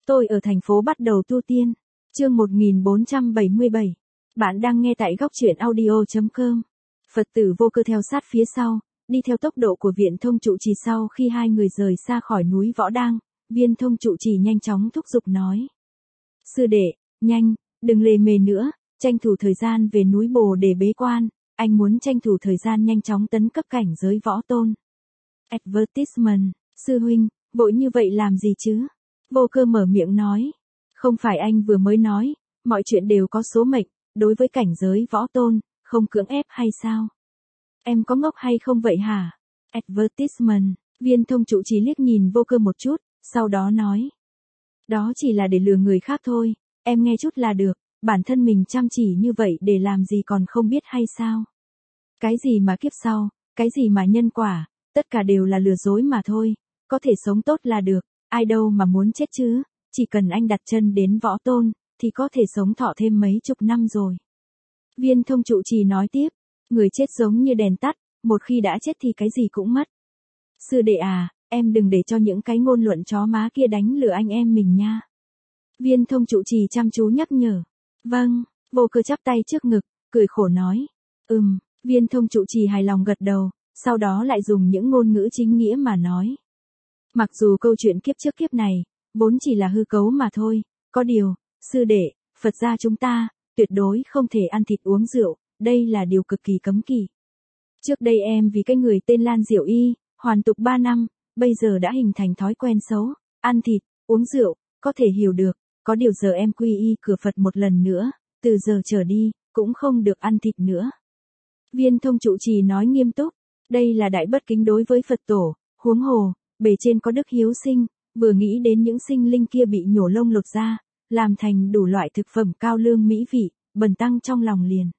Tôi ở thành phố bắt đầu tu tiên. Chương 1477. Bạn đang nghe tại góc truyện audio.com. Phật tử Vô Cơ theo sát phía sau, đi theo tốc độ của Viện Thông Trụ Trì. Sau khi hai người rời xa khỏi núi Võ Đang, Viên Thông Trụ Trì nhanh chóng thúc giục nói: Sư đệ, nhanh, đừng lề mề nữa, tranh thủ thời gian về núi Bồ để bế quan, anh muốn tranh thủ thời gian nhanh chóng tấn cấp cảnh giới võ tôn. Advertisement, sư huynh, vội như vậy làm gì chứ? Vô Cơ mở miệng nói. Không phải anh vừa mới nói, mọi chuyện đều có số mệnh, đối với cảnh giới võ tôn, không cưỡng ép hay sao? Em có ngốc hay không vậy hả? Advertisement, Viên Thông Trụ Trì liếc nhìn Vô Cơ một chút, sau đó nói. Đó chỉ là để lừa người khác thôi, em nghe chút là được, bản thân mình chăm chỉ như vậy để làm gì còn không biết hay sao? Cái gì mà kiếp sau, cái gì mà nhân quả, tất cả đều là lừa dối mà thôi, có thể sống tốt là được, ai đâu mà muốn chết chứ, chỉ cần anh đặt chân đến võ tôn, thì có thể sống thọ thêm mấy chục năm rồi. Viên Thông Trụ Trì nói tiếp, người chết giống như đèn tắt, một khi đã chết thì cái gì cũng mất. Sư đệ à, em đừng để cho những cái ngôn luận chó má kia đánh lừa anh em mình nha. Viên Thông Trụ Trì chăm chú nhắc nhở. Vâng, Vô Cơ chắp tay trước ngực, cười khổ nói. Viên Thông Trụ Trì hài lòng gật đầu, sau đó lại dùng những ngôn ngữ chính nghĩa mà nói. Mặc dù câu chuyện kiếp trước kiếp này, vốn chỉ là hư cấu mà thôi, có điều, sư đệ, Phật gia chúng ta, tuyệt đối không thể ăn thịt uống rượu, đây là điều cực kỳ cấm kỵ. Trước đây em vì cái người tên Lan Diệu Y, hoàn tục 3 năm, bây giờ đã hình thành thói quen xấu, ăn thịt, uống rượu, có thể hiểu được, có điều giờ em quy y cửa Phật một lần nữa, từ giờ trở đi, cũng không được ăn thịt nữa. Viên Thông Trụ Trì nói nghiêm túc, đây là đại bất kính đối với Phật tổ, huống hồ, bề trên có đức hiếu sinh, vừa nghĩ đến những sinh linh kia bị nhổ lông lột da, làm thành đủ loại thực phẩm cao lương mỹ vị, bần tăng trong lòng liền.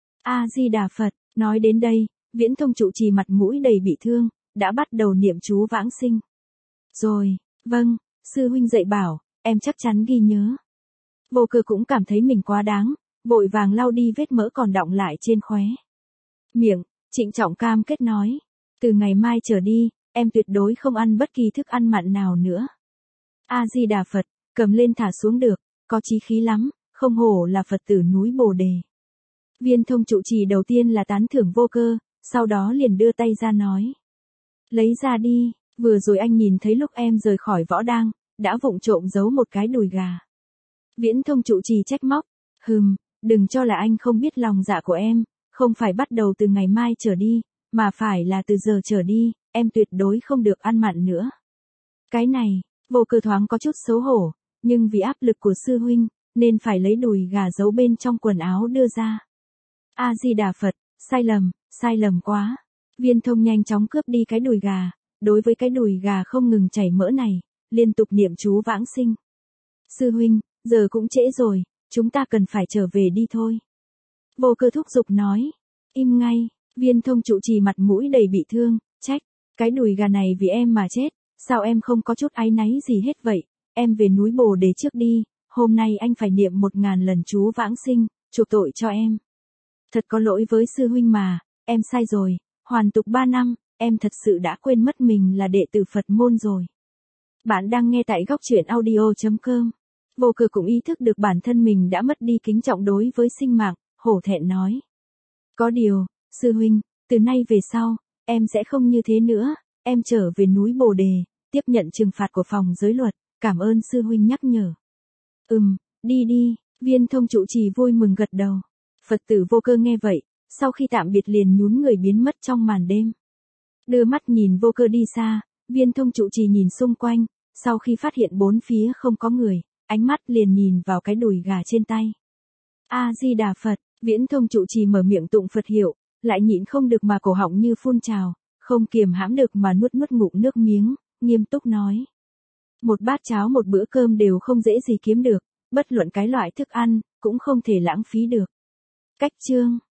A-di-đà Phật, nói đến đây, Viễn Thông Trụ Trì mặt mũi đầy bị thương, đã bắt đầu niệm chú vãng sinh. Rồi, vâng, sư huynh dạy bảo, em chắc chắn ghi nhớ. Vô Cơ cũng cảm thấy mình quá đáng, vội vàng lau đi vết mỡ còn đọng lại trên khóe miệng, trịnh trọng cam kết nói, từ ngày mai trở đi, em tuyệt đối không ăn bất kỳ thức ăn mặn nào nữa. A-di-đà Phật, cầm lên thả xuống được, có chí khí lắm, không hổ là Phật tử núi Bồ Đề. Viên Thông Trụ Trì đầu tiên là tán thưởng Vô Cơ, sau đó liền đưa tay ra nói. Lấy ra đi, vừa rồi anh nhìn thấy lúc em rời khỏi Võ Đang, đã vụng trộm giấu một cái đùi gà. Viễn Thông Trụ Trì trách móc, đừng cho là anh không biết lòng dạ của em, không phải bắt đầu từ ngày mai trở đi, mà phải là từ giờ trở đi, em tuyệt đối không được ăn mặn nữa. Cái này, Vô Cơ thoáng có chút xấu hổ, nhưng vì áp lực của sư huynh, nên phải lấy đùi gà giấu bên trong quần áo đưa ra. A-di-đà Phật, sai lầm quá. Viên Thông nhanh chóng cướp đi cái đùi gà, đối với cái đùi gà không ngừng chảy mỡ này, liên tục niệm chú vãng sinh. Sư huynh, giờ cũng trễ rồi, chúng ta cần phải trở về đi thôi. Vô Cơ thúc giục nói. Im ngay, Viên Thông Trụ Trì mặt mũi đầy bị thương, trách, cái đùi gà này vì em mà chết, sao em không có chút áy náy gì hết vậy, em về núi Bồ Đề trước đi, hôm nay anh phải niệm 1000 lần chú vãng sinh, chuộc tội cho em. Thật có lỗi với sư huynh mà, em sai rồi, hoàn tục 3 năm, em thật sự đã quên mất mình là đệ tử Phật môn rồi. Bạn đang nghe tại góc truyện audio.com. Vô Cơ cũng ý thức được bản thân mình đã mất đi kính trọng đối với sinh mạng, hổ thẹn nói. Có điều, sư huynh, từ nay về sau, em sẽ không như thế nữa, em trở về núi Bồ Đề, tiếp nhận trừng phạt của phòng giới luật, cảm ơn sư huynh nhắc nhở. Đi, Viên Thông Trụ Trì vui mừng gật đầu. Phật tử Vô Cơ nghe vậy, sau khi tạm biệt liền nhún người biến mất trong màn đêm. Đưa mắt nhìn Vô Cơ đi xa, Viên Thông Trụ Trì nhìn xung quanh, sau khi phát hiện bốn phía không có người, ánh mắt liền nhìn vào cái đùi gà trên tay. A-di-đà Phật, Viễn Thông Trụ Trì mở miệng tụng Phật hiệu, lại nhịn không được mà cổ họng như phun trào, không kiềm hãm được mà nuốt ngụm nước miếng, nghiêm túc nói. Một bát cháo một bữa cơm đều không dễ gì kiếm được, bất luận cái loại thức ăn, cũng không thể lãng phí được. Cách chương